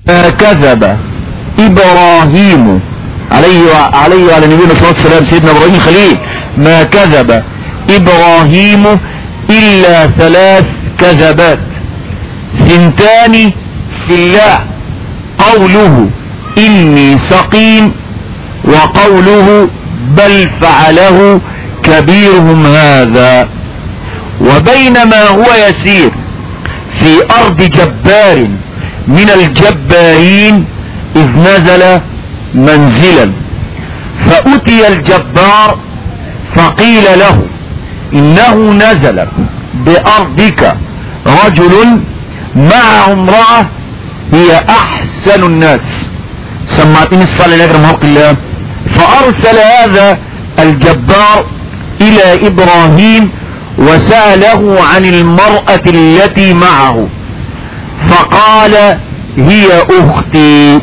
كذب إبراهيم عليه وعلى نبينا صلى الله عليه وسلم سيدنا إبراهيم الخليل، ما كذب إبراهيم إلا 3 كذبات، 2 في الله، قوله إني سقيم، وقوله بل فعله كبيرهم هذا. وبينما هو يسير في أرض جبار من الجبارين إذ نزل منزلا، فأتي الجبار فقيل له إنه نزل بأرضك رجل مع امرأة هي أحسن الناس. سمعتني الصلاة لأجر محق الله. فأرسل هذا الجبار إلى إبراهيم وسأله عن المرأة التي معه، فقال هي أختي.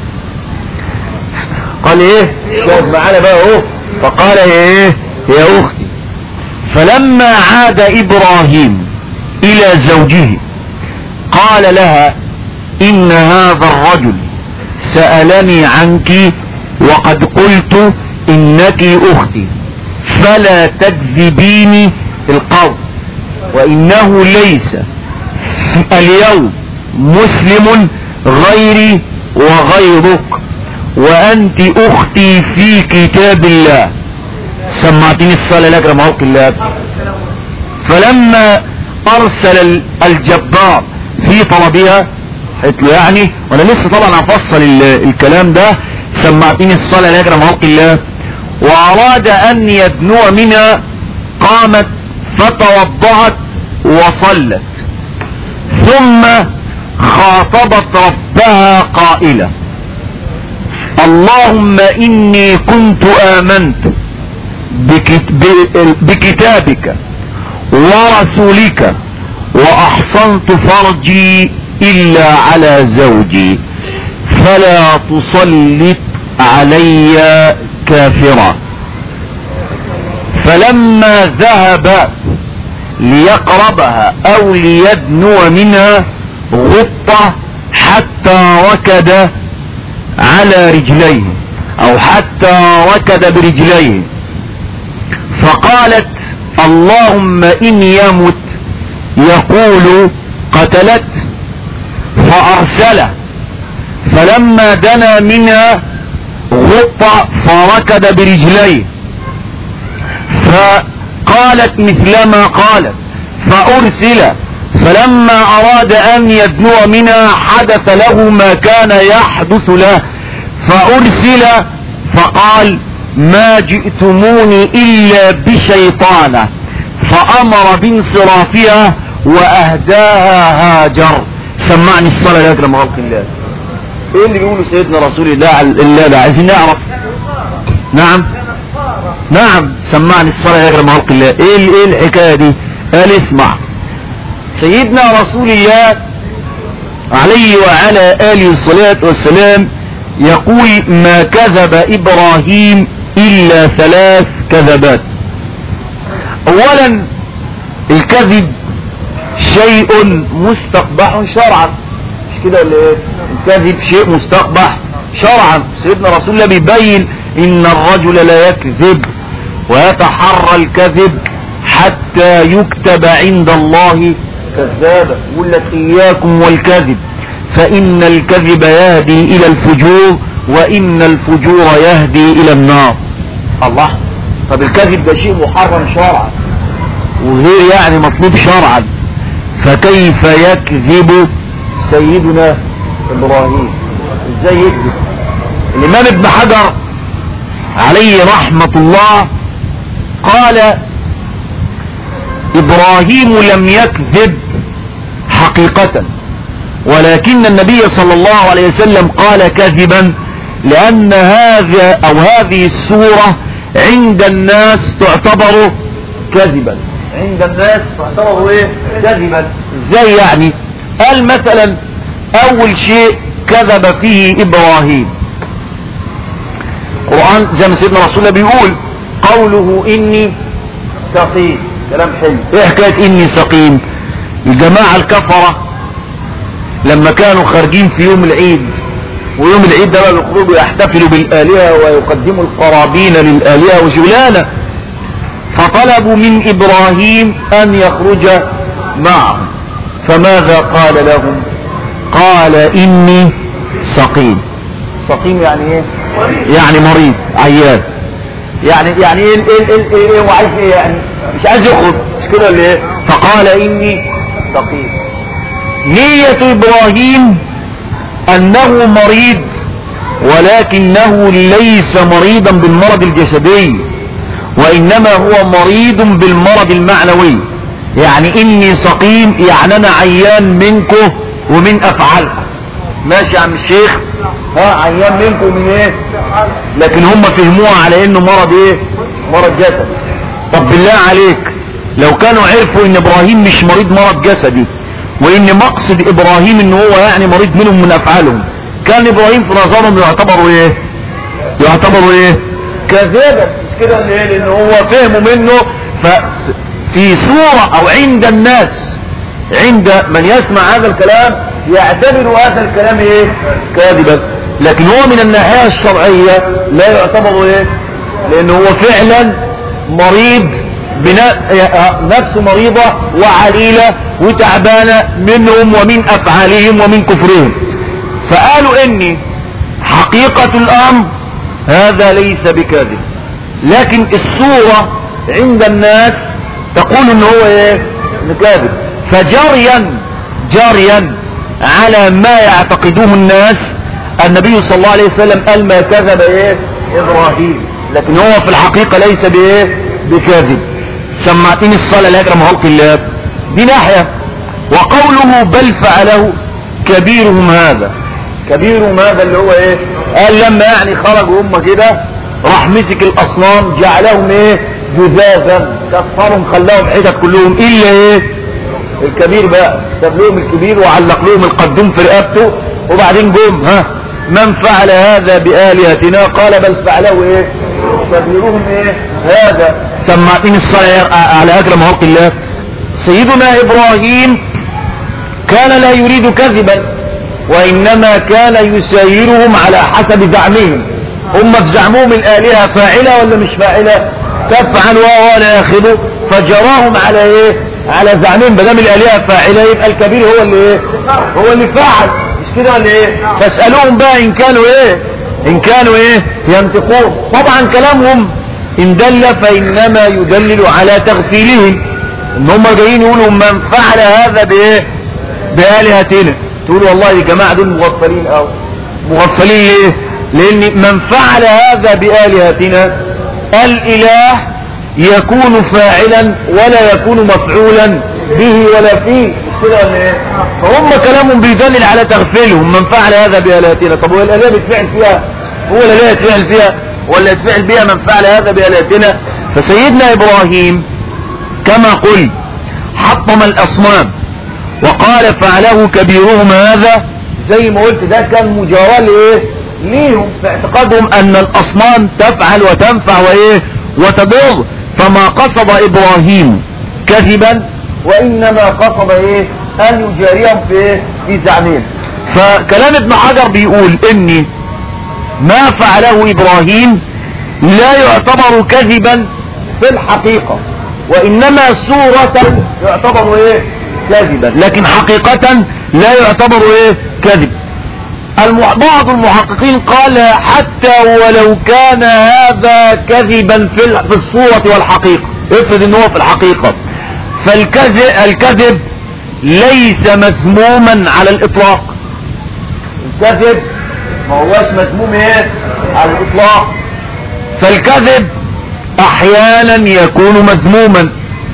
قال ايه؟ شوف معانا بقى اهو. فقال ايه؟ هي أختي. فلما عاد إبراهيم إلى زوجه قال لها إن هذا الرجل سألني عنك وقد قلت إنك أختي، فلا تكذبيني القول، وإنه ليس اليوم مسلم غيري وغيرك، وأنت أختي في كتاب الله. سمعتني الصلاة لك رمضان الله. فلما أرسل الجبار في طلبها، قلت له يعني وانا لسه طبعا افصل الكلام ده، سمعتني الصلاة لك رمضان الله، واراد ان يدنو منها، قامت فتوضعت وصلت، ثم خاطبت ربها قائلة اللهم إني كنت آمنت بكتابك ورسولك وأحصنت فرجي إلا على زوجي، فلا تسلط علي كافرا. فلما ذهب ليقربها أو ليدنو منها غط حتى ركد على رجليه أو حتى ركد برجليه، فقالت اللهم إن يمت يقول قتلت، فأرسله. فلما دنا منها غط فركد برجليه، فقالت مثلما قالت، فأرسل. فلما أراد أن يدنو منها حدث له ما كان يحدث له، فأرسل فقال ما جئتموني إلا بشيطانة، فأمر بانصرافها وأهداها هاجر. سمعني الصلاة يا أكرم خلق الله. ايه اللي بيقوله سيدنا رسول الله ده؟ عايزين نعرف. نعم سمعني الصلاة يا أكرم خلق الله. ايه الحكاية دي؟ قال اسمع، سيدنا رسول الله عليه وعلى آله الصلاة والسلام يقول ما كذب إبراهيم إلا 3 كذبات. أولا الكذب شيء مستقبح شرعا، مش كده ولا ايه؟ الكذب شيء مستقبح شرعا. سيدنا رسول الله بيبين إن الرجل لا يكذب ويتحرى الكذب حتى يكتب عند الله كذابا. يقول لك إياكم والكذب فإن الكذب يهدي إلى الفجور وإن الفجور يهدي إلى النار. الله، طب الكذب ده شيء محرم شرعا وغير يعني مطلوب شرعا، فكيف يكذب سيدنا إبراهيم؟ ازاي يكذب؟ الإمام ابن حجر عليه رحمة الله قال إبراهيم لم يكذب حقيقة، ولكن النبي صلى الله عليه وسلم قال كذبا لأن هذا أو هذه السورة عند الناس تعتبر كذبا. عند الناس تعتبر ايه؟ كذبا. ازاي يعني؟ قال مثلا اول شيء كذب فيه ابراهيم، القرآن زي ما سيدنا رسول الله بيقول قوله اني سقيم، كلام حلو. ايه حكاية اني سقيم؟ الجماعة الكفرة لما كانوا خارجين في يوم العيد، ويوم العيد ده بيخرجوا يحتفلوا بالآلهة ويقدموا القرابين للآلهة وشغلانة، فطلبوا من إبراهيم أن يخرج معهم، فماذا قال لهم؟ قال إني سقيم. سقيم يعني ايه؟ يعني مريض عيان، يعني ايه وعايز ايه يعني؟ مش عايز يخرج، مش كده ولا ايه؟ فقال إني سقيم. نية إبراهيم أنه مريض، ولكنه ليس مريضا بالمرض الجسدي، وإنما هو مريض بالمرض المعنوي. يعني إني سقيم يعني أنا عيان منكم ومن أفعالكم. ماشي يا عم الشيخ؟ عيان منكم ومن إيه؟ لكن هم فهموها على إنه مرض إيه؟ مرض جسدي. طب بالله عليك لو كانوا عرفوا إن إبراهيم مش مريض مرض جسدي، وإن مقصد إبراهيم إنه هو يعني مريض منهم من أفعالهم، كان إبراهيم في نظرهم يعتبروا إيه؟ يعتبروا إيه؟ كذابا. مش كده ليه؟ لأنه هو فهموا منه. ففي صورة أو عند الناس، عند من يسمع هذا الكلام يعتبر هذا الكلام إيه؟ كاذبا. لكن هو من الناحية الشرعية لا يعتبر إيه؟ لأنه هو فعلا مريض، نفسه مريضة وعليلة وتعبانة منهم ومن أفعالهم ومن كفرهم. فقالوا إني حقيقة الأمر هذا ليس بكاذب، لكن الصورة عند الناس تقول إنه هو إيه؟ كاذب. فجريا على ما يعتقدوه الناس، النبي صلى الله عليه وسلم قال ما كذب إيه؟ إبراهيم، لكن هو في الحقيقة ليس بإيه؟ بكاذب. سمعتني الصلاة لا يكرم خلق الله، دي ناحية. وقوله بل فعله كبيرهم هذا، كبيرهم هذا اللي هو ايه؟ قال لما يعني خرجوا هم كده راح مسك الاصنام جعلهم ايه؟ جذاذا، كسرهم خلاهم حتت كلهم الا ايه؟ الكبير بقى، ساب لهم الكبير وعلق لهم القدوم في رقبته. وبعدين جم من فعل هذا بآلهتنا؟ قال بل فعله ايه؟ كبيرهم ايه؟ هذا. سمعتني الصلاة على اكرم خلق الله. سيدنا ابراهيم كان لا يريد كذبا، وانما كان يسايرهم على حسب زعمهم. هم في زعمهم الالهة فاعلة ولا مش فاعلة؟ تفعل ولا ياخذوا، فجراهم على ايه؟ على زعمهم. بدام الالهة فاعلة يبقى الكبير هو اللي ايه؟ هو اللي فعل، مش كده ولا ايه؟ فاسألوهم بقى ان كانوا ايه؟ ان كانوا ايه؟ ينطقون. طبعا كلامهم ان دل فانما يدلل على تغفيلهم، ان هم جايين يقولوا من فعل هذا بايه؟ بآلهتنا. تقولوا والله يا جماعة دول مغفلين او مغفلين ليه؟ لان من فعل هذا بآلهتنا، الاله يكون فاعلا ولا يكون مفعولا به ولا فيه، مش كده ولا ايه؟ فهم كلامهم بيدلل على تغفيلهم. من فعل هذا بآلهتنا، طب هو الآلهة بيتفعل فيها؟ هو الآلهة يتفعل فيها ولا يتفعل بها من فعل هذا بآلهتنا؟ فسيدنا إبراهيم كما قل حطم الأصنام وقال فعله كبيرهم هذا، زي ما قلت ده كان مجاراة لإيه؟ ليهم في اعتقادهم أن الأصنام تفعل وتنفع وإيه؟ وتضر. فما قصد إبراهيم كذبا، وإنما قصد إيه؟ أن يجاريهم في إيه؟ في زعمهم. فكلام ابن حجر بيقول إن ما فعله إبراهيم لا يعتبر كذبا في الحقيقة، وإنما صورة يعتبر إيه؟ كذبا، لكن حقيقة لا يعتبر إيه؟ كذب. بعض المحققين قال حتى ولو كان هذا كذبا في الصورة والحقيقة، افرض ان هو في الحقيقة، فالكذب ليس مذموما على الاطلاق. الكذب ما هوش مذموم ايه؟ على الاطلاق. فالكذب احيانا يكون مذموما،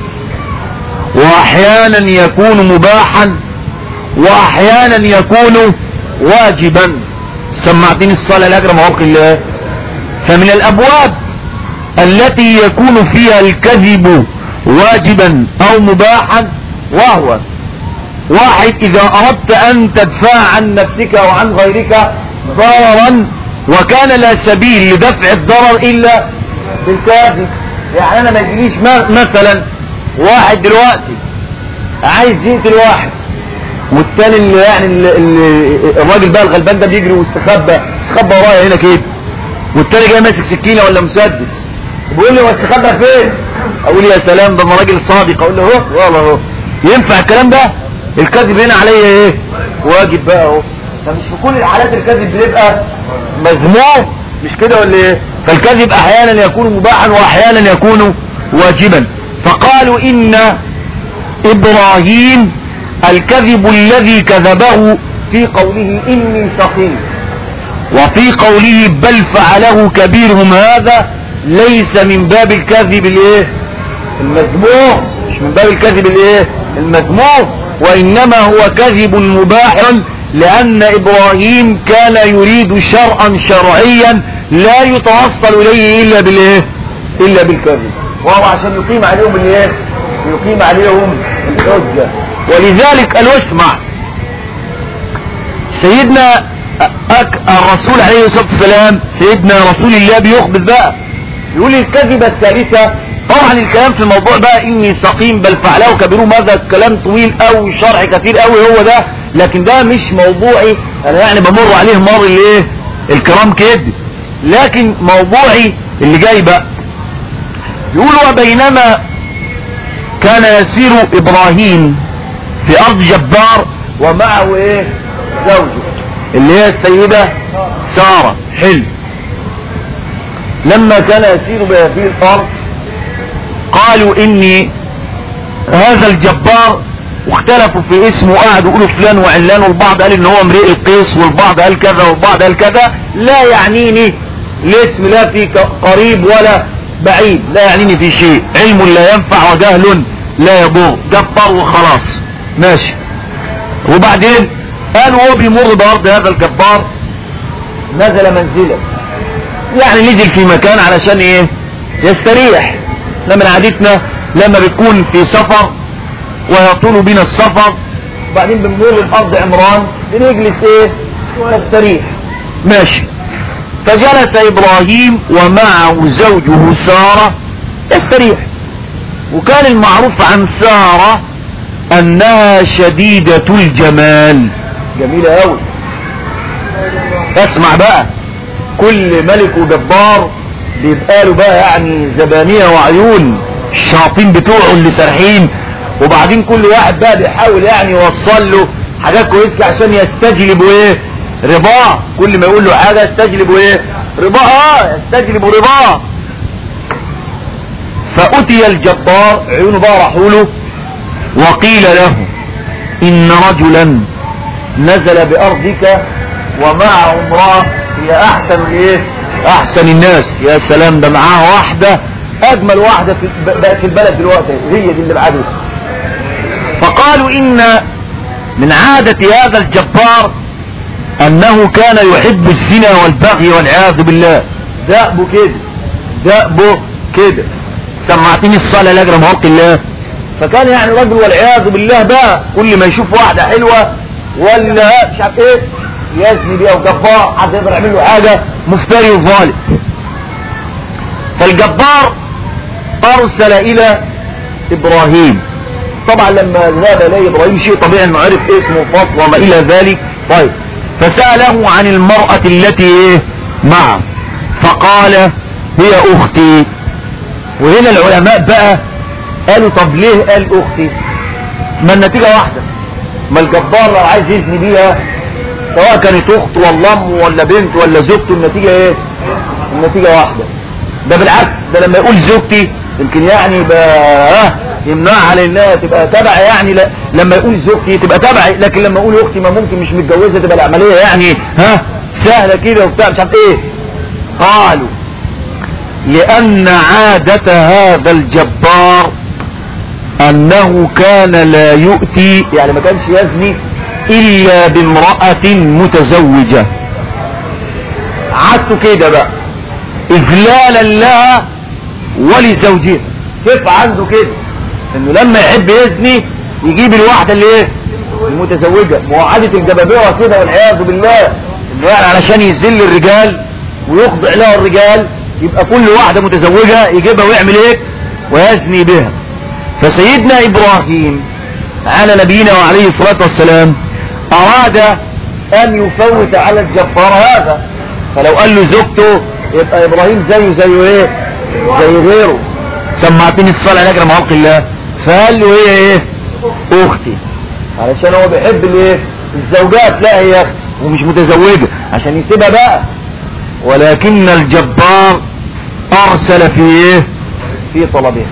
واحيانا يكون مباحا، واحيانا يكون واجبا. سمعتني الصلاة الأكرم خلق الله. فمن الأبواب التي يكون فيها الكذب واجبا أو مباحا، وهو واحد إذا أردت أن تدفع عن نفسك وعن غيرك ضررا وكان لا سبيل لدفع الضرر إلا بالكذب. يعني أنا ما يجيليش مثلا واحد دلوقتي عايز يقتل واحد، والتاني اللي يعني الراجل بقى الغلبان ده بيجري واستخبى ورايا هنا كده، والتاني جاي ماسك سكينه ولا مسدس بيقول لي هو استخبى فين؟ اقول يا سلام ده انا راجل صادق، اقول له اهو والله اهو. ينفع الكلام ده؟ الكذب هنا عليا ايه؟ واجب بقى اهو. فمش في كل الحالات الكذب بيبقى مذموم، مش كده ولا ايه؟ فالكذب احيانا يكون مباحا واحيانا يكون واجبا. فقالوا ان ابراهيم الكذب الذي كذبه في قوله اني سقيم، وفي قوله بل فعله كبيرهم هذا، ليس من باب الكذب الايه المذموم، مش من باب الكذب الايه المذموم، وانما هو كذب مباح، لان ابراهيم كان يريد شرعا شرعيا لا يتوصل اليه الا بالايه الا بالكذب، وهو عشان يقيم عليهم الايه يقيم عليهم الحجة. ولذلك قالوا اسمع، سيدنا الرسول عليه الصلاة والسلام سيدنا رسول الله بيخبر بقى، يقول الكذبة الثالثة. طبعا الكلام في الموضوع بقى اني سقيم بل فعله كبيرهم هذا الكلام طويل او شرح كثير قوي هو ده، لكن ده مش موضوعي انا، يعني بمر عليه مر الايه الكرام كده، لكن موضوعي اللي جاي بقى. يقول وبينما كان يسير ابراهيم في ارض جبار ومعه ايه زوجه اللي هي السيدة سارة. حلو. لما كان يسير بهذه الارض قالوا اني هذا الجبار، واختلفوا في اسمه، قعدوا يقولوا فلان وعلان، والبعض قال ان هو امرئ القيس، والبعض قال كذا والبعض قال كذا. لا يعنيني الاسم لا في قريب ولا بعيد، لا يعنيني في شيء، علم لا ينفع وجهل لا يضر، جبار وخلاص ماشي. وبعدين قالوا هو بيمر بارض هذا الجبار نزل منزلا، يعني نزل في مكان علشان ايه يستريح. من عادتنا لما بتكون في سفر ويطول بنا السفر وبعدين بنمر بارض عمران بنجلس ايه نستريح ماشي. فجلس ابراهيم ومعه زوجه سارة يستريح. وكان المعروف عن سارة انها شديدة الجمال، جميلة اوي. اسمع بقى، كل ملك وجبار بيبقى له بقى يعني زبانية وعيون، الشياطين بتوعه اللي سارحين، وبعدين كل واحد بقى بيحاول يعني يوصل له حاجات كويسة عشان يستجلبوا ايه رضاه. كل ما يقول له حاجة يستجلبوا ايه رضاه، يستجلبوا رضاه. فأتي الجبار، عيونه بقى راحوا له، وقيل له إن رجلا نزل بأرضك ومعه امرأة هي أحسن الايه أحسن الناس. يا سلام، ده معاه واحدة أجمل واحدة بقت في البلد دلوقتي، هي دي اللي بعده. فقالوا إن من عادة هذا الجبار أنه كان يحب الزنا والبغي والعياذ بالله. دأبه كده دأبه كده، سمعتني الصلاة لأجل مرق الله. فكان يعني رجل والعياذ بالله بقى كل ما يشوف واحدة حلوة ولا مش عارف ايه يزني بيها، وجبار حد يقدر يعمل له حاجة، مفتري وظالم. فالجبار أرسل إلى إبراهيم. طبعا لما ذهب إليه إبراهيم شيء طبيعي انه عرف اسمه وفصل وما إلى ذلك. طيب، فسأله عن المرأة التي ايه معه، فقال هي أختي. وهنا العلماء بقى قالوا طب ليه قال أختي؟ ما النتيجة واحدة، ما الجبار لو عايز يزني بيها سواء كانت أخت ولا أم ولا بنت ولا زوجته، النتيجة ايه؟ النتيجة واحدة. ده بالعكس، ده لما يقول زوجتي يمكن يعني يبقى يمنعها على انها تبقى تبع، يعني لا لما يقول زوجتي تبقى تبعي، لكن لما يقول اختي ما ممكن مش متجوزه تبقى العمليه يعني سهله كده وبتاع مش عارف ايه. قالوا لان عاده هذا الجبار انه كان لا يؤتي، يعني ما كانش يزني الا بامراه متزوجه. عادته كده بقى اذلالا لها ولزوجها. كيف عنده كده انه لما يحب يزني يجيب الواحدة اللي ايه المتزوجة. معادة الجبابرة كده والعياذ بالله، انه يعني علشان يذل الرجال ويخضع لها الرجال يبقى كل واحدة متزوجة يجيبها ويعمل ايه ويزني بها. فسيدنا ابراهيم على نبينا وعليه الصلاة والسلام اراد ان يفوت على الجبار هذا، فلو قال له زوجته يبقى ابراهيم زيه ايه؟ زي غيره. سمعتني الصلاة على اجر خلق الله، فقال له هي ايه؟ اختي، علشان هو بيحب الايه؟ الزوجات. لا هي اختي ومش متزوجة عشان يسيبها بقى. ولكن الجبار ارسل في ايه؟ في طلبها.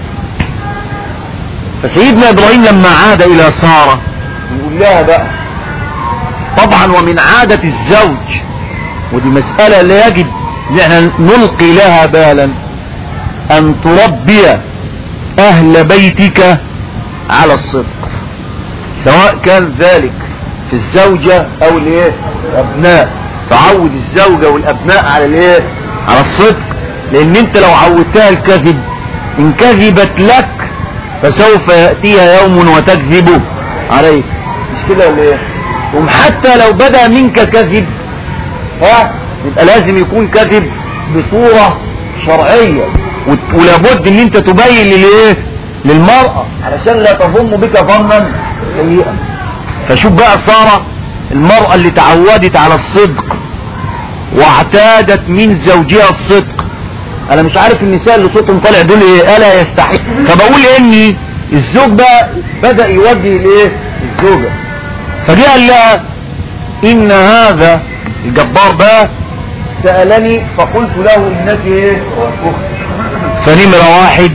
فسيدنا ابراهيم لما عاد الى سارة يقول لها بقى، طبعا ومن عادة الزوج، ودي مسألة لا يجب ان احنا نلقي لها بالا، ان تربي اهل بيتك على الصدق، سواء كان ذلك في الزوجة او الايه؟ الابناء. تعود الزوجة والابناء على الايه؟ على الصدق، لان انت لو عودتها الكذب ان كذبت لك فسوف يأتيها يوم وتكذب عليك. مش كده ولا ايه؟ وحتى لو بدأ منك كذب يبقى لازم يكون كذب بصورة شرعية، ولابد ان انت تبين للايه؟ للمرأة علشان لا تظن بك ظنا سيئا. فشوف بقى سارة المرأة اللي تعودت على الصدق واعتادت من زوجها الصدق. انا مش عارف النساء اللي صوتهم طالع دول ايه، الا يستحق. فبقول اني الزوج بقى بدأ يوجه الايه؟ الزوجة. فجاء قال لها ان هذا الجبار بقى سألني فقلت له انك ايه؟ فنمرة واحد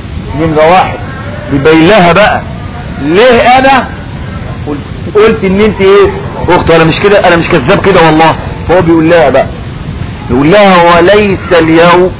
بيبين لها بقى ليه انا قلت ان انت ايه؟ اخت. انا مش كده، انا مش كذاب كده والله. فهو بيقول لها بقى، يقول لها وليس اليوم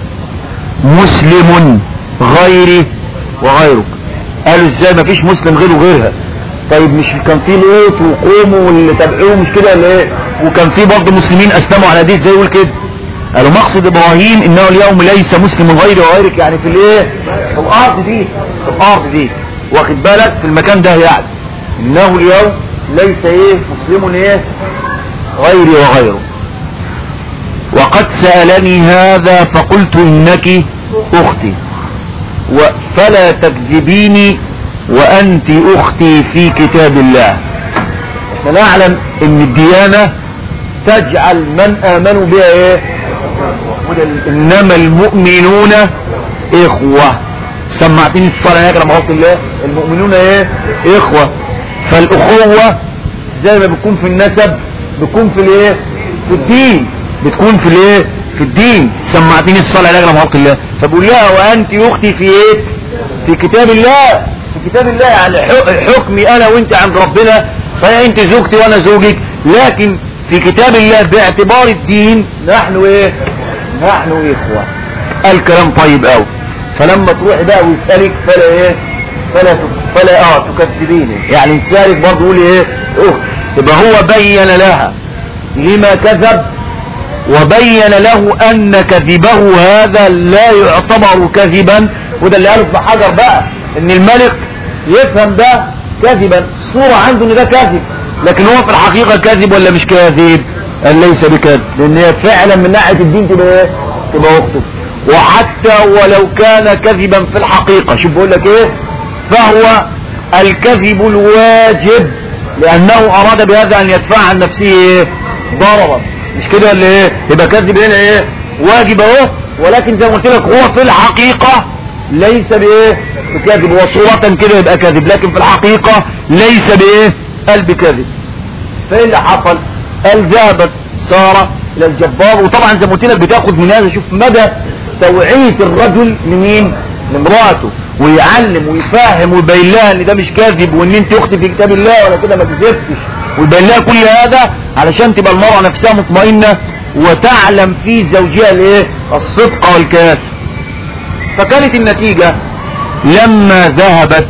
مسلم غيري وغيرك. قالوا ازاي ما فيش مسلم غيره وغيرها؟ طيب مش كان في لوط وقوموا واللي تبعوه مش كده ولا ايه؟ وكان في برضه مسلمين اسلموا على دي، ازاي يقول كده؟ قالوا مقصد ابراهيم انه اليوم ليس مسلم غيري وغيرك، يعني في الايه؟ في الارض دي واخد بالك؟ في المكان ده يعني انه اليوم ليس ايه؟ مسلم ايه؟ غيري وغيره. وقد سألني هذا فقلت انك اختي فلا تكذبيني وانت اختي في كتاب الله. احنا نعلم ان الديانة تجعل من امنوا بها ايه؟ انما المؤمنون اخوة. سمعتني الصلاة يا كرم خلق الله، المؤمنون ايه؟ اخوة. فالاخوة زي ما بتكون في النسب بتكون في الايه؟ في الدين، بتكون في الايه؟ في الدين. سمعتني الصلاة يا كرم خلق الله. فبقول لها وانت اختي في ايه؟ في كتاب الله. في كتاب الله يعني حكمي انا وانت عند ربنا، فهي انت زوجتي وانا زوجك، لكن في كتاب الله باعتبار الدين نحن ايه؟ نحن اخوة. الكلام طيب قوي. فلما تروحي بقى ويسألك فلا ايه؟ فلا تكذبيني، يعني يسألك برضه يقول ايه؟ اخت. يبقى هو بين لها لما كذب، وبين له ان كذبه هذا لا يعتبر كذبا. وده اللي قاله ابن حجر بقى، ان الملك يفهم ده كذبا، الصورة عنده ان ده كذب، لكن هو في الحقيقة كذب ولا مش كذب؟ قال ليس بكذب، لان هي فعلا من ناحية الدين تبقى ايه؟ تبقى اخته. وحتى ولو كان كذبا في الحقيقة، شوف بقول لك ايه؟ فهو الكذب الواجب، لانه اراد بهذا ان يدفع عن نفسه ايه؟ ضررا. مش كده ولا ايه؟ يبقى كذب هنا ايه؟ واجب اهو، ولكن زي ما قلت لك هو في الحقيقة ليس بايه؟ بكذب. وصورة كده يبقى كذب، لكن في الحقيقة ليس بايه؟ قال بكذب. فايه اللي حصل؟ قال ذهبت سارة الى الجبار، وطبعا زي ما قلت لك بتاخد من هذا، شوف مدى توعية الرجل لمين؟ لامراته، ويعلم ويفهم ويبين لها ان ده مش كاذب، وان انت اختي في كتاب الله ولا كده ما كذبتش، ويبين لها كل هذا علشان تبقى المرأة نفسها مطمئنة وتعلم في زوجها الايه؟ الصدق والكياسة. فكانت النتيجة لما ذهبت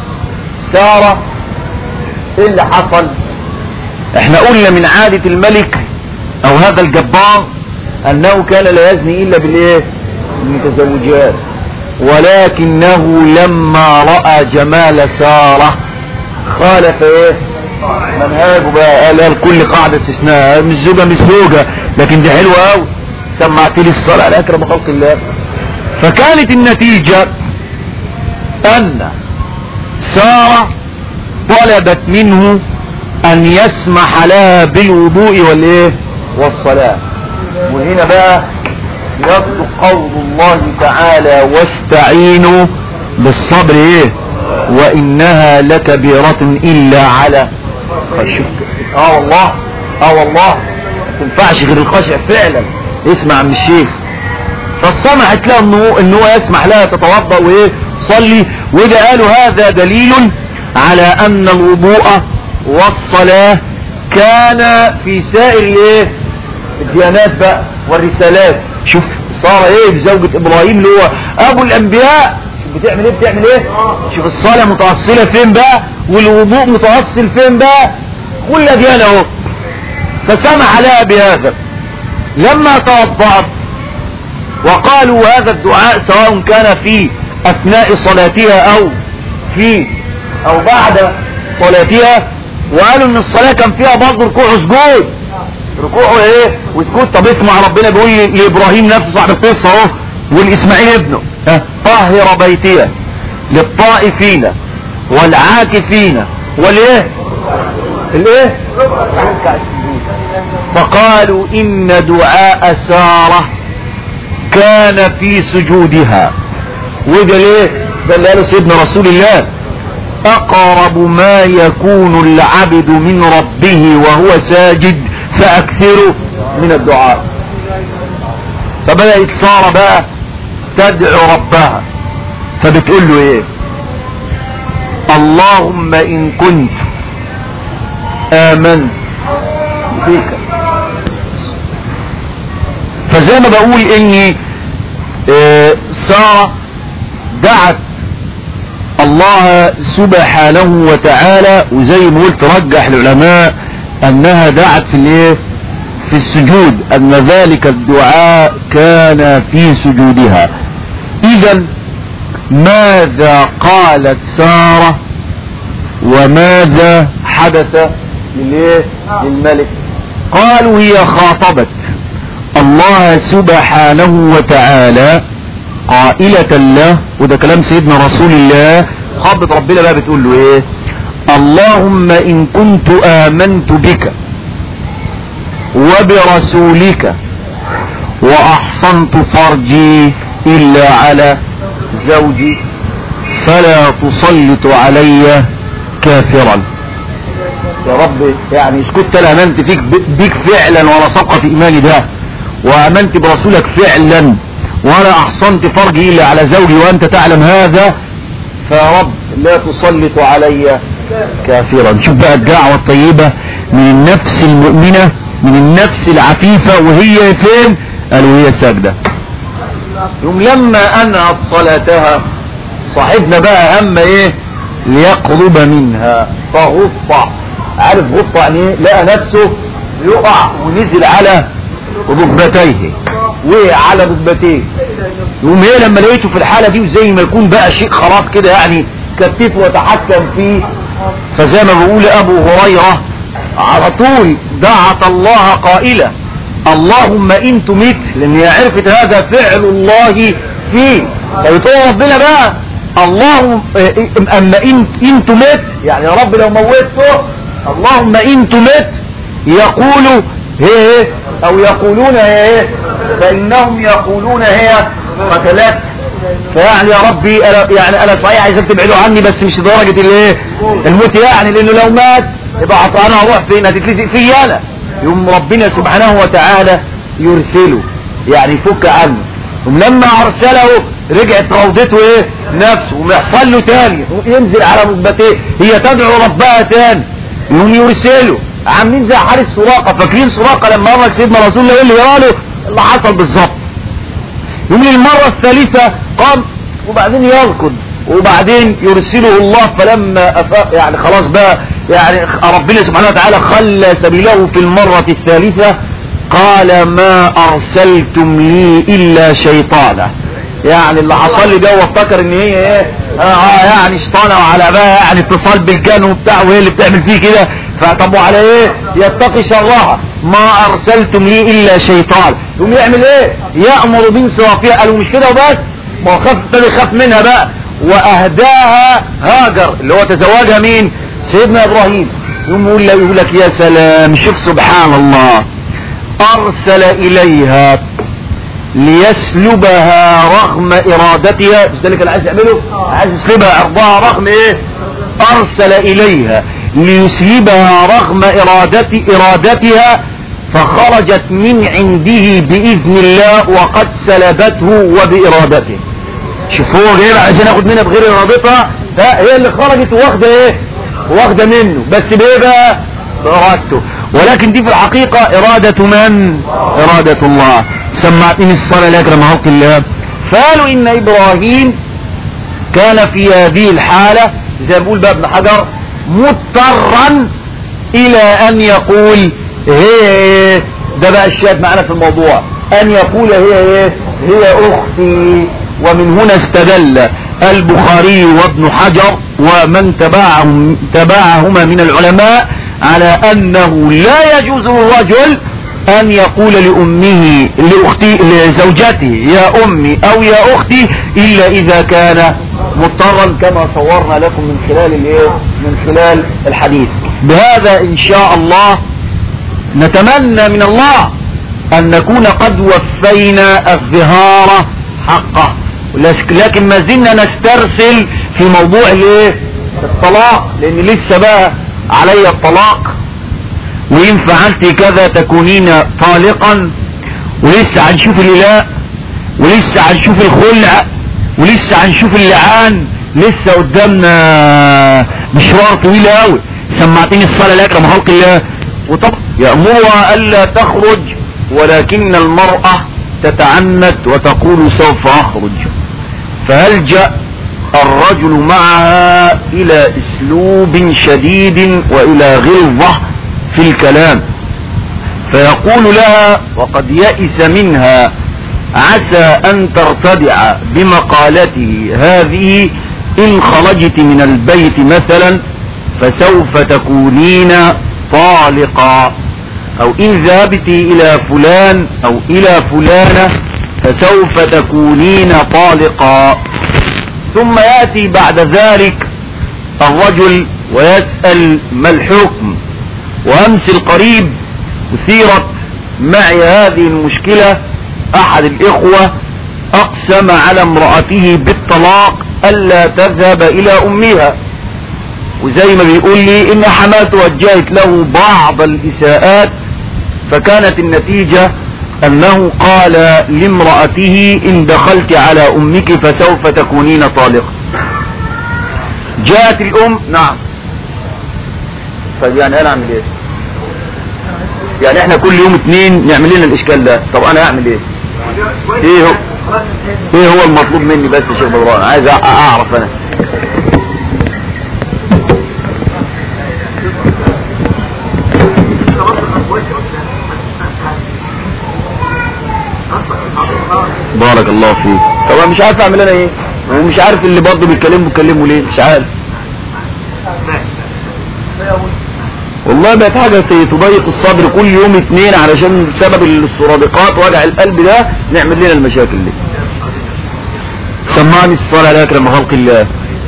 سارة ايه اللي حصل؟ احنا قلنا من عادة الملك او هذا الجبار انه كان لا يزني الا بالايه؟ المتزوجات، ولكنه لما رأى جمال سارة خالف ايه؟ منهاجه بقى. قال كل قاعدة استثناء، مش زوجة مش زوجة، لكن دي حلوة قوي. سمعت لي الصلاة على اكرم خلق الله. فكانت النتيجة ان سارة طلبت منه ان يسمح لها بالوضوء والايه والصلاة. وهنا بقى يصدق قول الله تعالى واستعينوا بالصبر ايه وانها لكبيرة الا على خشوع. والله والله تنفعش غير الخشع فعلا. اسمع من الشيخ، فالسمحت له انه هو يسمح لها تتوضأ وايه صلي. وده قالوا هذا دليل على ان الوضوء والصلاة كان في سائر الايه الديانات بقى والرسالات. شوف صار ايه بزوجة ابراهيم اللي هو ابو الانبياء، شوف بتعمل ايه شوف الصلاة متأصلة فين بقى والوضوء متأصل فين بقى، كل ديانة اهو. فسمح لها بهذا لما توضأت، وقالوا هذا الدعاء سواء كان في اثناء صلاتها او بعد صلاتها. وقالوا ان الصلاة كان فيها برضه ركوع وسجود، ركوع ايه وسجود. طب اسمع ربنا بيقول لابراهيم نفسه صاحب القصه اهو والاسماعيل ابنه طهر بيتي للطائفين والعاكفين والايه فقالوا ان دعاء سارة كان في سجودها. وده ليه؟ ده اللي قاله سيدنا رسول الله اقرب ما يكون العبد من ربه وهو ساجد فاكثروا من الدعاء. فبدأت سارة بقى تدعو ربها، فبتقول له ايه؟ اللهم ان كنت امنت بك. فزي ما بقول اني سارة دعت الله سبحانه وتعالى، وزي ما قلت رجح العلماء انها دعت في الايه في السجود، ان ذلك الدعاء كان في سجودها. اذا ماذا قالت سارة وماذا حدث للملك؟ قالوا هي خاطبت الله سبحانه وتعالى قائلة له، وده كلام سيدنا رسول الله، خاطبت ربنا بقى بتقول له ايه؟ اللهم ان كنت امنت بك وبرسولك واحصنت فرجي الا على زوجي فلا تسلط علي كافرا. يا رب يعني كنت انا امنت فيك بك فعلا وانا صادقه في ايماني ده، وامنت برسولك فعلا وانا احصنت فرجي الا على زوجي وانت تعلم هذا، فيا رب لا تسلط علي كافرا. شوف بقى الدعوة الطيبة من النفس المؤمنة من النفس العفيفة، وهي فين؟ قالوا هي ساجدة. يوم لما انهت صلاتها صاحبنا بقى هم ايه؟ ليقرب منها فغطى. عارف غطى يعني ايه؟ لقى نفسه يقع ونزل على ركبتيه وعلى ركبتيه. يوم ايه لما لقيته في الحالة دي وزي ما يكون بقى شيء خلاص كده يعني كتفه وتحكم فيه، فزي ما بقول ابو هريرة على طول دعت الله قائلة اللهم ان تمت، لان هي عرفت هذا فعل الله فيه، فبتقول ربنا بقى اللهم اما ان تمت يعني يا رب لو موته اللهم ان تمت يقولوا هي او يقولون هي فانهم يقولون هي قتلت. فيعني يا ربي انا صحيح عايزك تبعدوا عني بس مش لدرجه الايه الموت، يعني لانه لو مات يبقى انا هروح فين؟ هتتلزق فيا انا. يوم ربنا سبحانه وتعالى يرسله يعني يفك عنه. لما ارسله رجعت روضته ايه نفسه ومحصل له تاني ينزل على ركبتيه، هي تدعو ربها تاني يوم يرسله. عاملين زي حارس سراقه، فاكرين سراقه لما امرك سيدنا رسول الله اللي يراله اللي حصل بالظبط. يوم المره الثالثه قام وبعدين يركض وبعدين يرسله الله، فلما افاق يعني خلاص بقى يعني ربنا سبحانه وتعالى خلى سبيله في المره الثالثه قال ما ارسلتم لي الا شيطانا. يعني اللي حصل لي ده وافتكر ان هي ايه يعني شيطانه وعلى بقى يعني اتصال بالجن وبتاع وهي اللي بتعمل فيه كده، فطب على ايه يتقي شرها؟ ما ارسلتم لي الا شيطان. يقوم يعمل ايه؟ يأمر بانصرافها. قالوا مش كده وبس، ما هو خاف منها بقى واهداها هاجر اللي هو تزوجها مين؟ سيدنا ابراهيم يقول لك يا سلام، شوف سبحان الله، ارسل اليها ليسلبها رغم ارادتها، مش ده اللي كان عايز يعمله؟ عايز يسلبها ارضها رغم ايه؟ ارسل اليها ليسلبها رغم ارادتها، فخرجت من عنده باذن الله وقد سلبته وبارادته. شوف هو جاي عشان ياخد منها بغير ارادتها، هي اللي خرجت واخده ايه؟ واخده منه، بس بايه بقى؟ بارادته. ولكن دي في الحقيقه اراده من؟ اراده الله. سمعتني الصلاه لاكرم خلق الله. قالوا ان ابراهيم كان في هذه الحاله زي ما بيقول بقى ابن حجر مضطرا الى ان يقول هي، ده بقى الشاهد معنا في الموضوع، ان يقول هي اختي. ومن هنا استدل البخاري وابن حجر ومن تبعهما من العلماء على انه لا يجوز للرجل ان يقول لامه لزوجته يا امي او يا اختي الا اذا كان مضطرا، كما صورنا لكم من خلال الحديث. بهذا ان شاء الله نتمنى من الله ان نكون قد وفينا الظهار حقه، لكن ما زلنا نسترسل في موضوع الطلاق، لان لسه بقى علي الطلاق، وإن فعلت كذا تكونين طالقا، ولسه هنشوف الإلاء، ولسه هنشوف الخلع، ولسه هنشوف اللعان، لسه قدامنا مشوار طويل قوي. سمعتني الصلاة لاكرم خلق الله. وطبعا يأمرها ألا تخرج، ولكن المرأة تتعنت وتقول سوف أخرج، فيلجأ الرجل معها إلى أسلوب شديد وإلى غلظة في الكلام، فيقول لها وقد يئس منها عسى أن ترتدع بمقالته هذه إن خرجت من البيت مثلا فسوف تكونين طالقا، أو إن ذهبت إلى فلان أو إلى فلانة فسوف تكونين طالقا. ثم يأتي بعد ذلك الرجل ويسأل ما الحكم. وأمس القريب أثيرت معي هذه المشكلة، أحد الإخوة أقسم على امرأته بالطلاق ألا تذهب إلى أمها، وزي ما بيقول لي إن حماته وجهت له بعض الإساءات، فكانت النتيجة أنه قال لامرأته إن دخلت على أمك فسوف تكونين طالقة. جاءت الأم نعم. طيب يعني أنا أعمل إيه؟ يعني إحنا كل يوم اثنين نعمل لنا الإشكال ده، طب أنا أعمل إيه؟ إيه هو المطلوب مني بس يا شيخ بدران؟ عايز أعرف أنا. بارك الله فيك. طب انا مش عارف اعمل انا ايه، ومش عارف اللي برضه بيتكلموا ليه، مش عارف والله. بقت حاجه تضيق الصدر كل يوم اثنين علشان بسبب السرادقات وجع القلب ده نعمل لنا المشاكل دي. سمعني الصلاه لا اكرم خلق الله.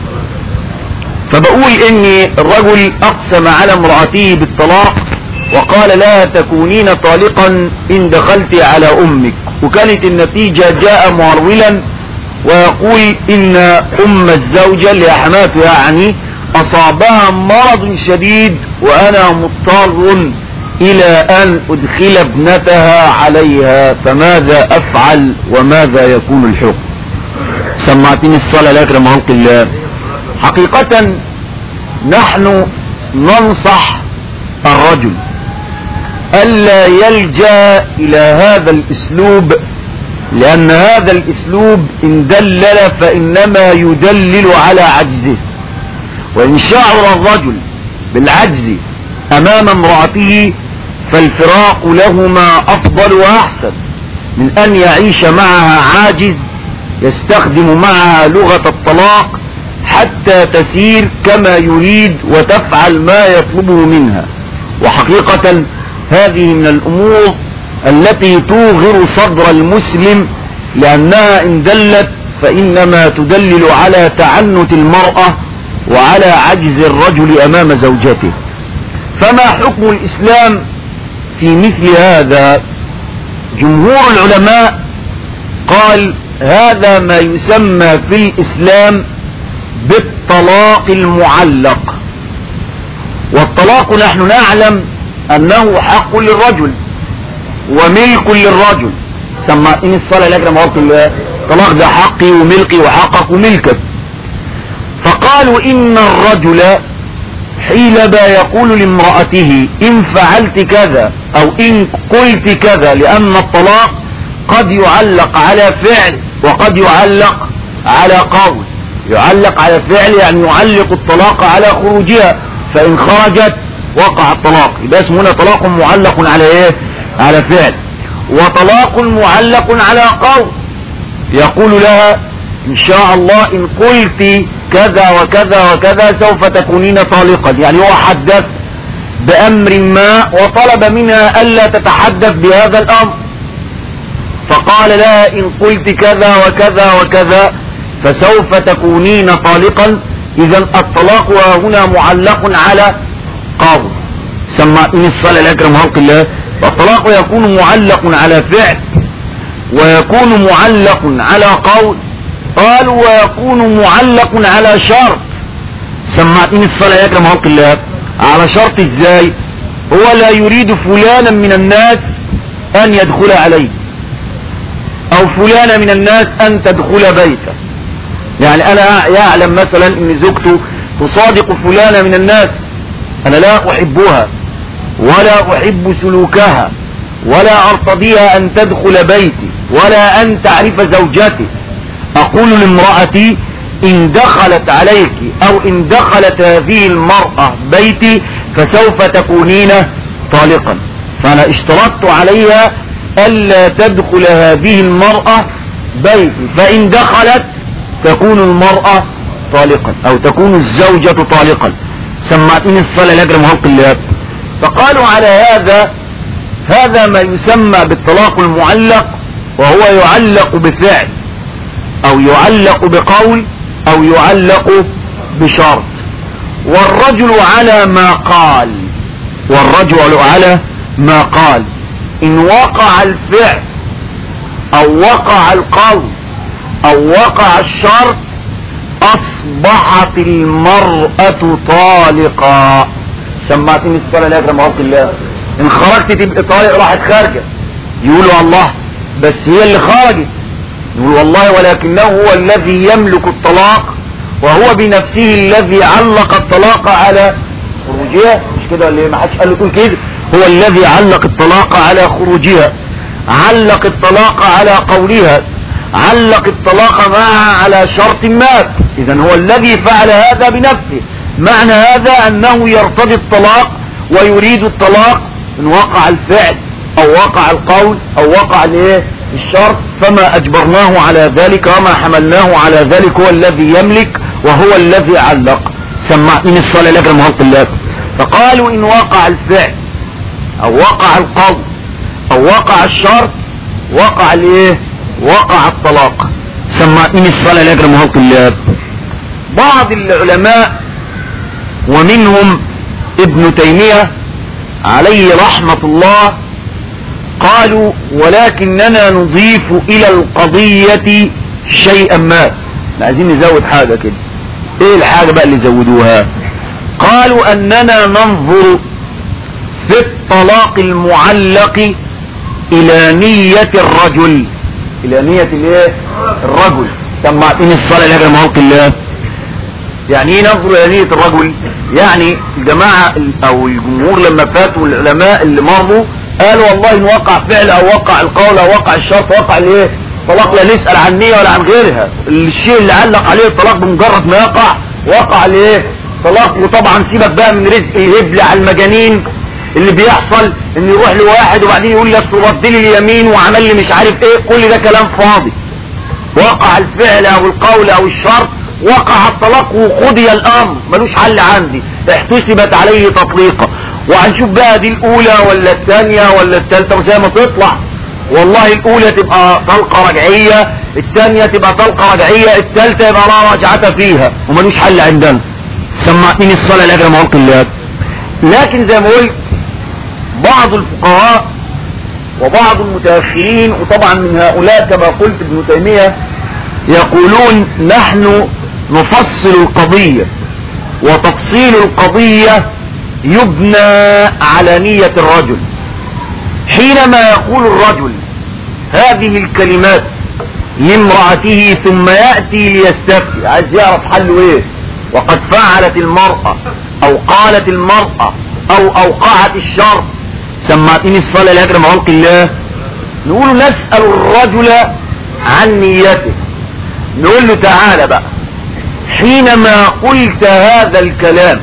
فبقول اني الرجل اقسم على امرأته بالطلاق وقال لا تكونين طالقا ان دخلت على امك، وكانت النتيجة جاء معرولا ويقول ان ام الزوجة اللي حماته يعني اصابها مرض شديد وانا مضطر الى ان ادخل ابنتها عليها، فماذا افعل وماذا يكون الحكم؟ سمعتني الصلاة لا اكرم خلق الله. حقيقة نحن ننصح الرجل ألا يلجأ إلى هذا الأسلوب، لأن هذا الأسلوب إن دلل فإنما يدلل على عجزه، وإن شعر الرجل بالعجز أمام امرأته فالفراق لهما أفضل وأحسن من أن يعيش معها عاجز يستخدم معها لغة الطلاق حتى تسير كما يريد وتفعل ما يطلبه منها. وحقيقة هذه من الأمور التي توغر صدر المسلم، لأنها إن دلت فإنما تدلل على تعنت المرأة وعلى عجز الرجل امام زوجته. فما حكم الاسلام في مثل هذا؟ جمهور العلماء قال هذا ما يسمى في الاسلام بالطلاق المعلق. والطلاق نحن نعلم انه حق للرجل وملك للرجل. سمعتني الصلاة لكن ما قلت الطلاق ده حقي وملكي وحقك وملكك. فقالوا ان الرجل حينما يقول لامرأته ان فعلت كذا او ان قلت كذا، لان الطلاق قد يعلق على فعل وقد يعلق على قول. يعلق على فعل يعني يعلق الطلاق على خروجها، فان خرجت وقع الطلاق، يبقى اسمه طلاق معلق على ايه؟ على فعل. وطلاق معلق على قول، يقول لها ان شاء الله ان قلت كذا وكذا وكذا سوف تكونين طالقا، يعني هو حدث بامر ما وطلب منها الا تتحدث بهذا الامر، فقال لها ان قلت كذا وكذا وكذا فسوف تكونين طالقا. اذا الطلاق هنا معلق على قول. سمعتني الصلاة الاكرم خلق الله. والطلاق يكون معلق على فعل ويكون معلق على قول. قالوا ويكون معلق على شرط. سمعتني الصلاة الاكرم خلق الله. على شرط ازاي؟ هو لا يريد فلانا من الناس ان يدخل عليه او فلانا من الناس ان تدخل بيته. يعني انا يعلم مثلا ان زوجته تصادق فلانا من الناس، انا لا احبها ولا احب سلوكها ولا ارتضيها ان تدخل بيتي ولا ان تعرف زوجتي. اقول لامرأتي ان دخلت عليك او ان دخلت هذه المرأة بيتي فسوف تكونين طالقا. فانا اشترطت عليها الا تدخل هذه المرأة بيتي، فان دخلت تكون المرأة طالقا او تكون الزوجة طالقا. سمعتني الصلاة لاجل خلق الله. فقالوا على هذا ما يسمى بالطلاق المعلق، وهو يعلق بفعل او يعلق بقول او يعلق بشرط. والرجل على ما قال ان وقع الفعل او وقع القول او وقع الشرط اصبحت المرأة طالقة. سمعتني الصلاة لا يكرم خلق الله. ان خرجت تبقى طالق، راحت خارجة، يقولوا الله بس هي اللي خرجت، يقول والله ولكنه هو الذي يملك الطلاق وهو بنفسه الذي علق الطلاق على خروجها. مش كده اللي ما حدش قال له تقول كده؟ هو الذي علق الطلاق على خروجها، علق الطلاق على قولها، علق الطلاق معها على شرط ما. اذا هو الذي فعل هذا بنفسه. معنى هذا انه يرتضي الطلاق ويريد الطلاق ان وقع الفعل او وقع القول او وقع الشرط، فما اجبرناه على ذلك وما حملناه على ذلك. هو الذي يملك وهو الذي علق. سمعتني الصلاة لك المهلق الله. فقالوا ان وقع الفعل او وقع القول او وقع الشرط وقع وقع الطلاق. سمعتني الصلاة لك المهلق الله. بعض العلماء ومنهم ابن تيمية عليه رحمة الله قالوا ولكننا نضيف الى القضية شيئا ما. عايزين نزود حاجة كده. ايه الحاجة بقى اللي زودوها؟ قالوا اننا ننظر في الطلاق المعلق الى نية الرجل. الى نية الرجل. سمعتني الصلاة لك المهلق الله. يعني ايه ننظر الى نية الرجل؟ يعني الجماعة او الجمهور لما فاتوا العلماء اللي مرضوا قالوا والله ان وقع فعل او وقع القول او وقع الشرط وقع طلاق، لا نسأل عن نية ولا عن غيرها. الشيء اللي علق عليه الطلاق بمجرد ما يقع وقع طلاق. وطبعا سيبك بقى من رزق الهبل على المجانين اللي بيحصل، ان يروح لواحد وبعدين يقول لي اصل رد لي اليمين وعمل لي مش عارف ايه. كل ده كلام فاضي. وقع الفعل او القول او الشرط، وقع الطلاق وقضي الامر، ملوش حل عندي، احتسبت عليه تطليقه. وهنشوف بقى دي الاولى ولا الثانية ولا الثالثة وزي ما تطلع. والله الاولى تبقى طلقة رجعية، الثانية تبقى طلقة رجعية، الثالثة يبقى لا رجعة فيها وملوش حل عندنا. سمعتني الصلاة لأجل موالق الله. لكن زي ما قلت بعض الفقهاء وبعض المتأخرين، وطبعا من هؤلاء كما قلت ابن تيمية، يقولون نحن نفصل القضية، وتفصيل القضية يبنى على نية الرجل. حينما يقول الرجل هذه الكلمات لامرأته ثم يأتي ليستفتي، عايز يعرف حله ايه، وقد فعلت المرأة او قالت المرأة او اوقعت الشرط، سمعتني الصلاة لأجل موالق الله، نقول نسأل الرجل عن نيته، نقول له تعالى بقى، حينما قلت هذا الكلام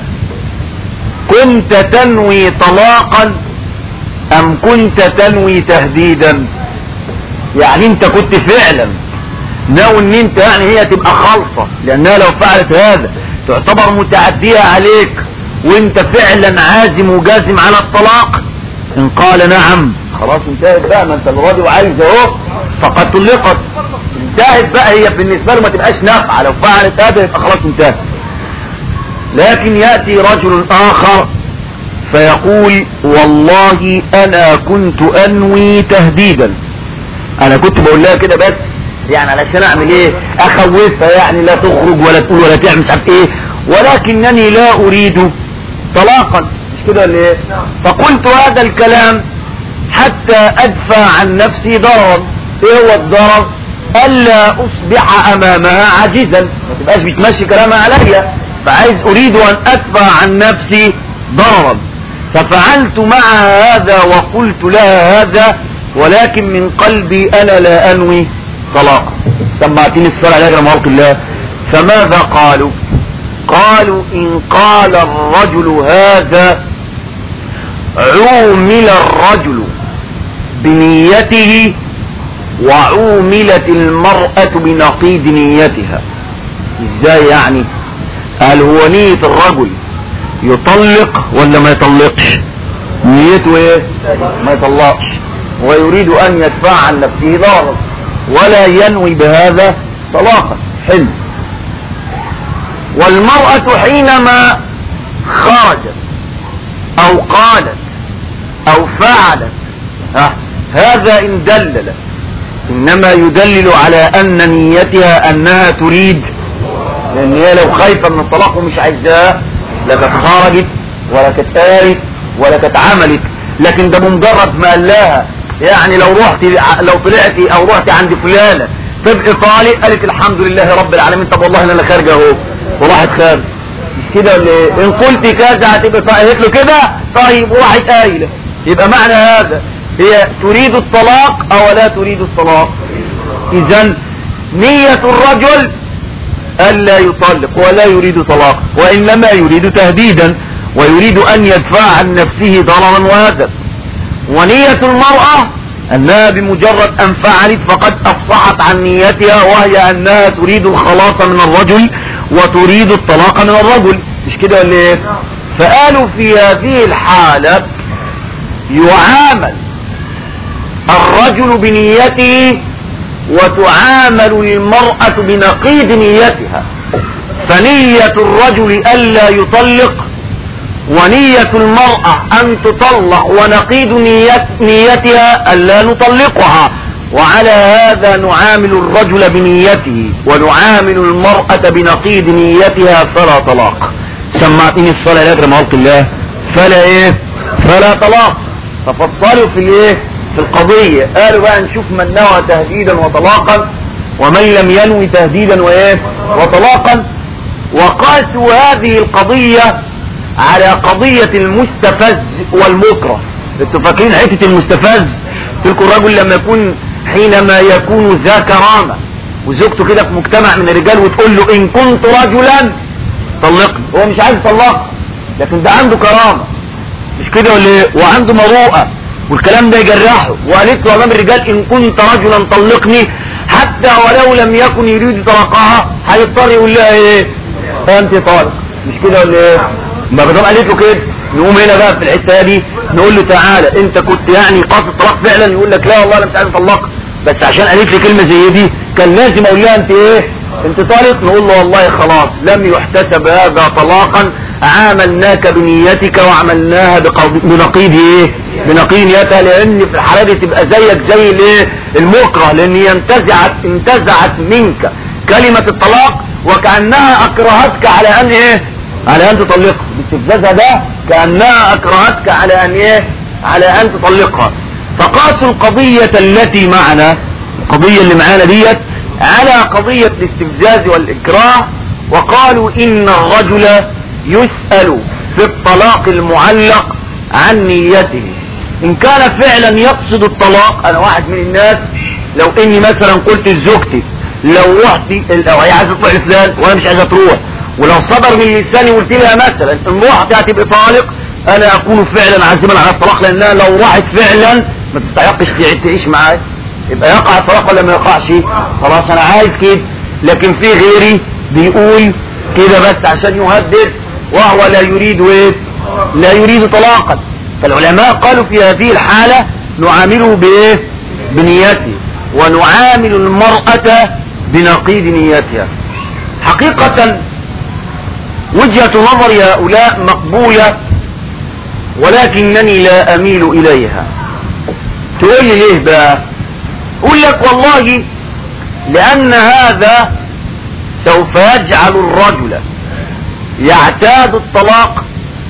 كنت تنوي طلاقا ام كنت تنوي تهديدا؟ يعني انت كنت فعلا ناوي ان انت يعني هي تبقى خالصة، لانها لو فعلت هذا تعتبر متعدية عليك وانت فعلا عازم وجازم على الطلاق؟ ان قال نعم خلاص انتهت بقى، ما انت الراجل عايز اهو فقد طلقت، انتهت بقى، هي بالنسبة له ما تبقاش نافعة، لو فعلت هذا يبقى خلاص انتهت. لكن يأتي رجل اخر فيقول والله انا كنت انوي تهديدا، انا كنت بقول لها كده بس يعني علشان اعمل ايه، اخوفها يعني لا تخرج ولا تقول ولا تعمل مش عارف ايه، ولكنني لا اريد طلاقا، مش كده ولا ايه؟ فقلت هذا الكلام حتى ادفع عن نفسي ضررا. ايه هو الضرر؟ الا اصبح امامها عاجزا، ما تبقاش بتمشي كلامها عليا، فعايز اريد ان ادفع عن نفسي ضررا، ففعلت معها هذا وقلت لها هذا، ولكن من قلبي انا لا انوي طلاق. سمعتني الصلاة لأجل موالق الله. فماذا قالوا؟ قالوا إن قال الرجل هذا عومل الرجل بنيته وعوملت المرأة بنقيض نيتها. ازاي يعني؟ قال هو نية الرجل يطلق ولا ما يطلقش؟ نيته ايه؟ ما يطلقش، ويريد ان يدفع عن نفسه ضررا ولا ينوي بهذا طلاقا. حلو. والمرأة حينما خرجت او قالت او فعلت هذا ان دلل، انما يدلل على ان نيتها انها تريد، لان هي لو خايفة من الطلاق ومش عايزاه لا كانت خرجت ولا كانت قالت ولا كانت عملت، لكن ده بمجرد ما قال لها يعني لو طلعتي او رحتي عند فلانة تبقي طالق، قالت الحمد لله رب العالمين، طب والله انا خارجه اهو، وراحت خارج، مش كده ولا ايه؟ ان قلت كذا هتبقى قالت له كده طيب وراحت قايله، يبقى معنى هذا هي تريد الطلاق او لا تريد الطلاق. اذا نية الرجل الا يطلق ولا يريد طلاق، وانما يريد تهديدا ويريد ان يدفع عن نفسه ضررا وهذا. ونية المرأة انها بمجرد ان فعلت فقد افصحت عن نيتها، وهي انها تريد الخلاص من الرجل وتريد الطلاق من الرجل، مش كده ولا ايه؟ فقالوا في هذه الحالة يعامل الرجل بنيته وتعامل المرأة بنقيض نيتها، فنية الرجل ألا يطلق ونية المرأة أن تطلق، ونقيض نيتها ألا نطلقها، وعلى هذا نعامل الرجل بنيته ونعامل المرأة بنقيض نيتها فلا طلاق. سمعتني الصلاة لأجل موالق الله. فلا ايه؟ فلا طلاق. تفصلوا في الايه؟ في القضية. قالوا بقى نشوف من نوى تهديدا وطلاقا ومن لم ينوي تهديدا وايه وطلاقا، وقاسوا هذه القضية على قضية المستفز والمكره. انتوا فاكرين حتة المستفز؟ تلك الرجل لما يكون حينما يكون ذا كرامة وزوجته كده في مجتمع من الرجال وتقول له ان كنت رجلا طلقني، هو مش عايز يطلقها لكن ده عنده كرامة، مش كده ولا ايه؟ وعنده مروءة، والكلام ده يجرحه، وقالت له امام الرجال ان كنت رجلا طلقني، حتى ولو لم يكن يريد طلاقها هيضطر يقول لها ايه؟ انت طالق، مش كده ولا ايه؟ ما بدام قالت له كده نقوم هنا بقى في الحته دي نقول له تعالى انت كنت يعني قاصد طلاق فعلا؟ يقول لك لا والله انا مش عايز اطلقها، بس عشان قالت لي كلمه زي دي كان لازم اقول لها انت ايه انت طالق، نقول له والله خلاص لم يحتسب هذا طلاقا، عاملناك بنيتك وعملناها بنقيض ايه؟ بنقيض نيتها، لان في الحالة دي تبقى زيك زي الايه؟ المكره، لان هي انتزعت منك كلمة الطلاق وكأنها اكرهتك على ان ايه؟ على ان تطلقها. باستفزازها ده كأنها اكرهتك على ان ايه؟ على ان تطلقها. فقاسوا القضية التي معنا، القضية اللي معانا ديت، على قضية الاستفزاز والإكراه، وقالوا إن الرجل يسأل في الطلاق المعلق عن نيته إن كان فعلا يقصد الطلاق. أنا واحد من الناس لو إني مثلا قلت لزوجتي لو رحتي، لو هي عايزة تروح لفلان وأنا مش عايزة تروح، ولو صدر من لساني وقلت لها مثلا إن رحتي هتبقى طالق، أنا أكون فعلا عازما على الطلاق، لأنها لو راحت فعلا ما تستحقش تعيش معايا. يبقى يقع الطلاق ولا ما يقعش؟ خلاص انا عايز كده. لكن في غيري بيقول كده بس عشان يهدد، وهو لا يريد ايه؟ لا يريد طلاقا. فالعلماء قالوا في هذه الحالة نعامله بايه؟ بنيته، ونعامل المرأة بنقيض نيتها. حقيقة وجهة نظر هؤلاء مقبولة، ولكنني لا اميل اليها. تقول لي ليه بقى؟ اقول لك والله لان هذا سوف يجعل الرجل يعتاد الطلاق،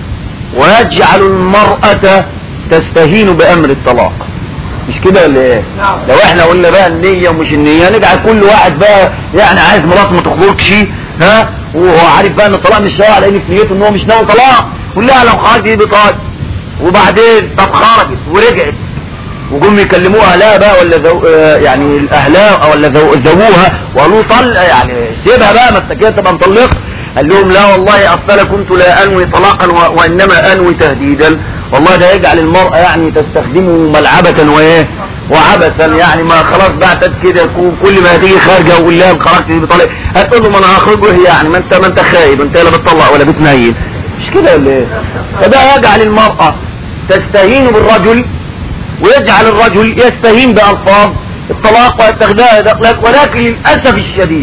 ويجعل المرأة تستهين بامر الطلاق. مش كده ولا ايه؟ لو احنا قلنا بقى النية ومش النية، نجعل كل واحد بقى يعني عايز مراته ما تخرجش، ها، وهو عارف بقى ان الطلاق مش شرع، لان في نيته ان هو مش ناوي طلاق، قول لها لو خرجت دي بطاقة. وبعدين طب خرجت ورجعت وجم يكلموها لا بقى ولا يعني الاهلاء ولا زووها وقالوا طلق، يعني سيبها بقى ما انت كده تبقى مطلق. قال لهم لا والله اصل انا كنت لا انوي طلاقا وانما انوي تهديدا. والله ده يجعل المرأة يعني تستخدمه ملعبة وايه وعبثا، يعني ما خلاص بعتت كده كل ما هتيجي خارجه وقول لها خرجت دي بطلق، هتقول له ما انا هخرجه، يعني ما انت خايب، انت لا بتطلق ولا بتنيل. مش كده ولا ايه؟ فده يجعل المرأة تستهين بالرجل، ويجعل الرجل يستهين بألفاظ الطلاق ويتخذها، ولكن للأسف الشديد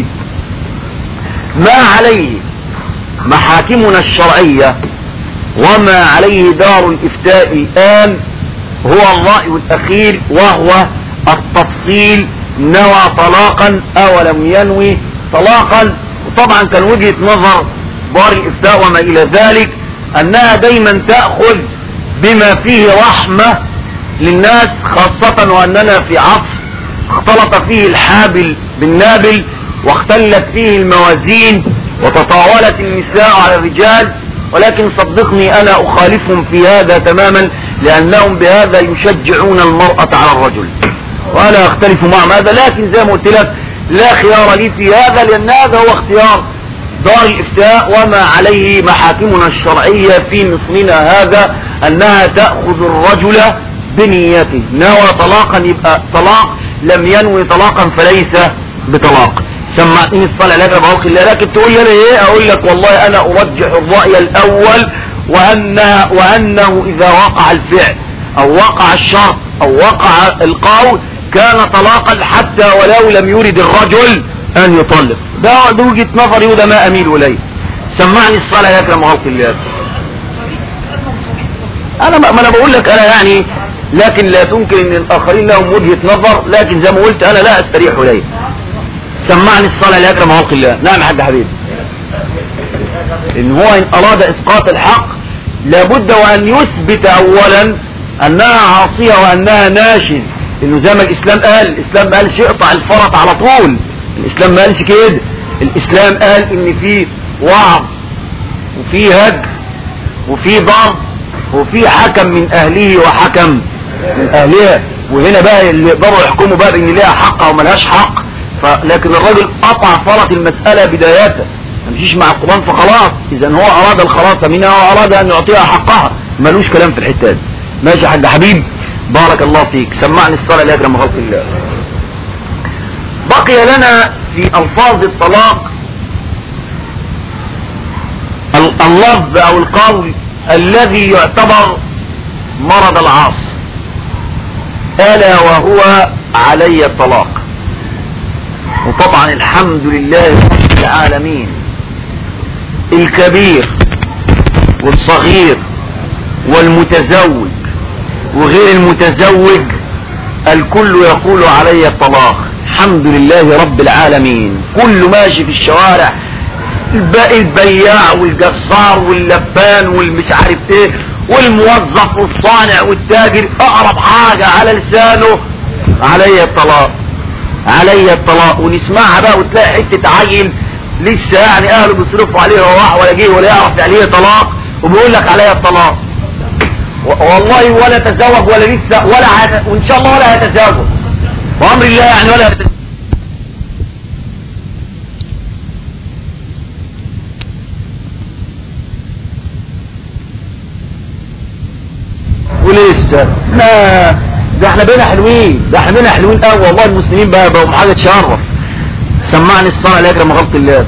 ما عليه محاكمنا الشرعية وما عليه دار الإفتاء الآن هو الرأي الأخير، وهو التفصيل: نوى طلاقا أو لم ينوي طلاقا. وطبعا كان وجهة نظر دار الإفتاء وما إلى ذلك أنها دايما تأخذ بما فيه رحمة للناس، خاصة وأننا في عصر اختلط فيه الحابل بالنابل، واختلت فيه الموازين، وتطاولت النساء على الرجال. ولكن صدقني أنا أخالفهم في هذا تماما، لأنهم بهذا يشجعون المرأة على الرجل، وأنا أختلف معهم هذا. لكن زي ما قلت لك لا خيار لي في هذا، لأن هذا هو اختيار دار الإفتاء وما عليه محاكمنا الشرعية في مصرنا هذا، أنها تأخذ الرجل بنيته. نوى طلاقا يبقى طلاق، لم ينوي طلاقا فليس بطلاق. سمعتني الصلاة لك بحق الله، لكن تقول لي ايه؟ اقول لك والله انا ارجح الرأي الاول، وانه اذا وقع الفعل او وقع الشرط او وقع القول كان طلاقا، حتى ولو لم يرد الرجل ان يطلق. ده وجهة نظري وده ما اميل اليه. سمعني الصلاة لك بحق الله. انا ما انا بقول لك انا يعني، لكن لا تنكر ان الاخرين لهم وجهة نظر، لكن زي ما قلت انا لا استريح اليه. سمعني الصلاة لأكرم خلق الله. نعم حاج حبيبي. ان هو ان اراد اسقاط الحق لابد وان يثبت اولا انها عاصية وانها ناشز، انه زي ما الاسلام قال، الاسلام ما قالش اقطع الفرط على طول، الاسلام ما قالش كده. الاسلام قال ان في وعظ وفي هجر وفي ضرب وفي حكم من اهله وحكم من اهلها، وهنا بقى اللي يقدروا يحكموا بقى ان ليها حق او ملهاش حق. لكن الرجل قطع فرط المسألة بدايته، ما مشيش مع القرآن فخلاص. اذا هو اراد الخلاص منها واراد ان يعطيها حقها، ملوش كلام في الحتة دي. ماشي يا حاج حبيب، بارك الله فيك. سمعني الصلاة لأكرم خلق الله. بقي لنا في الفاظ الطلاق اللفظ او القول الذي يعتبر مرض العصر، الا وهو علي الطلاق. وطبعا الحمد لله رب العالمين الكبير والصغير والمتزوج وغير المتزوج الكل يقول علي الطلاق. الحمد لله رب العالمين. كل ماشي في الشوارع، البياع والجزار واللبان والمش عارف ايه والموظف والصانع والتاجر، اقرب حاجة على لسانه علي الطلاق علي الطلاق. ونسمعها بقى وتلاقي حتة عيل لسه يعني اهله بيصرفوا عليه رواح ولا جه ولا يعرف يعني ايه طلاق وبيقول لك علي الطلاق. والله ولا تزوج ولا لسه وان شاء الله ولا هيتزوج وامر الله يعني ولا هيتزوج. ولسه ده احنا بينا حلوين، ده احنا بينا حلوين قوي والله. المسلمين بقوا حاجه تشرف. سمعني الصلاه لا يكرم غلط الله.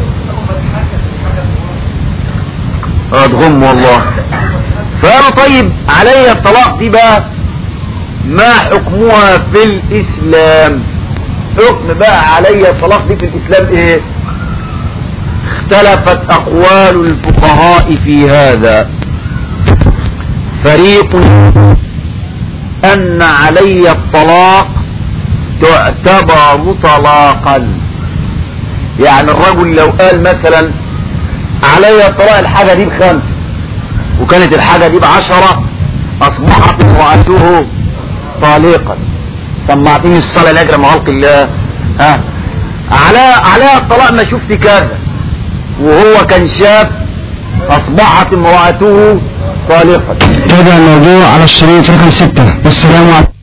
تغم والله. فقالوا طيب علي الطلاق دي بقى ما حكمها في الاسلام؟ حكم بقى علي الطلاق دي في الاسلام ايه؟ اختلفت اقوال الفقهاء في هذا. فريق ان علي الطلاق تعتبر طلاقا، يعني الرجل لو قال مثلا علي الطلاق الحاجة دي ب5 وكانت الحاجة دي ب10 اصبحت امرأته طالقا. سمعتني الصلاة لاجل ما خلق الله. على الطلاق ما شفت كذا وهو كان شاف اصبحت امرأته طالقا. هذا الموضوع على الشريط رقم 6. والسلام عليكم.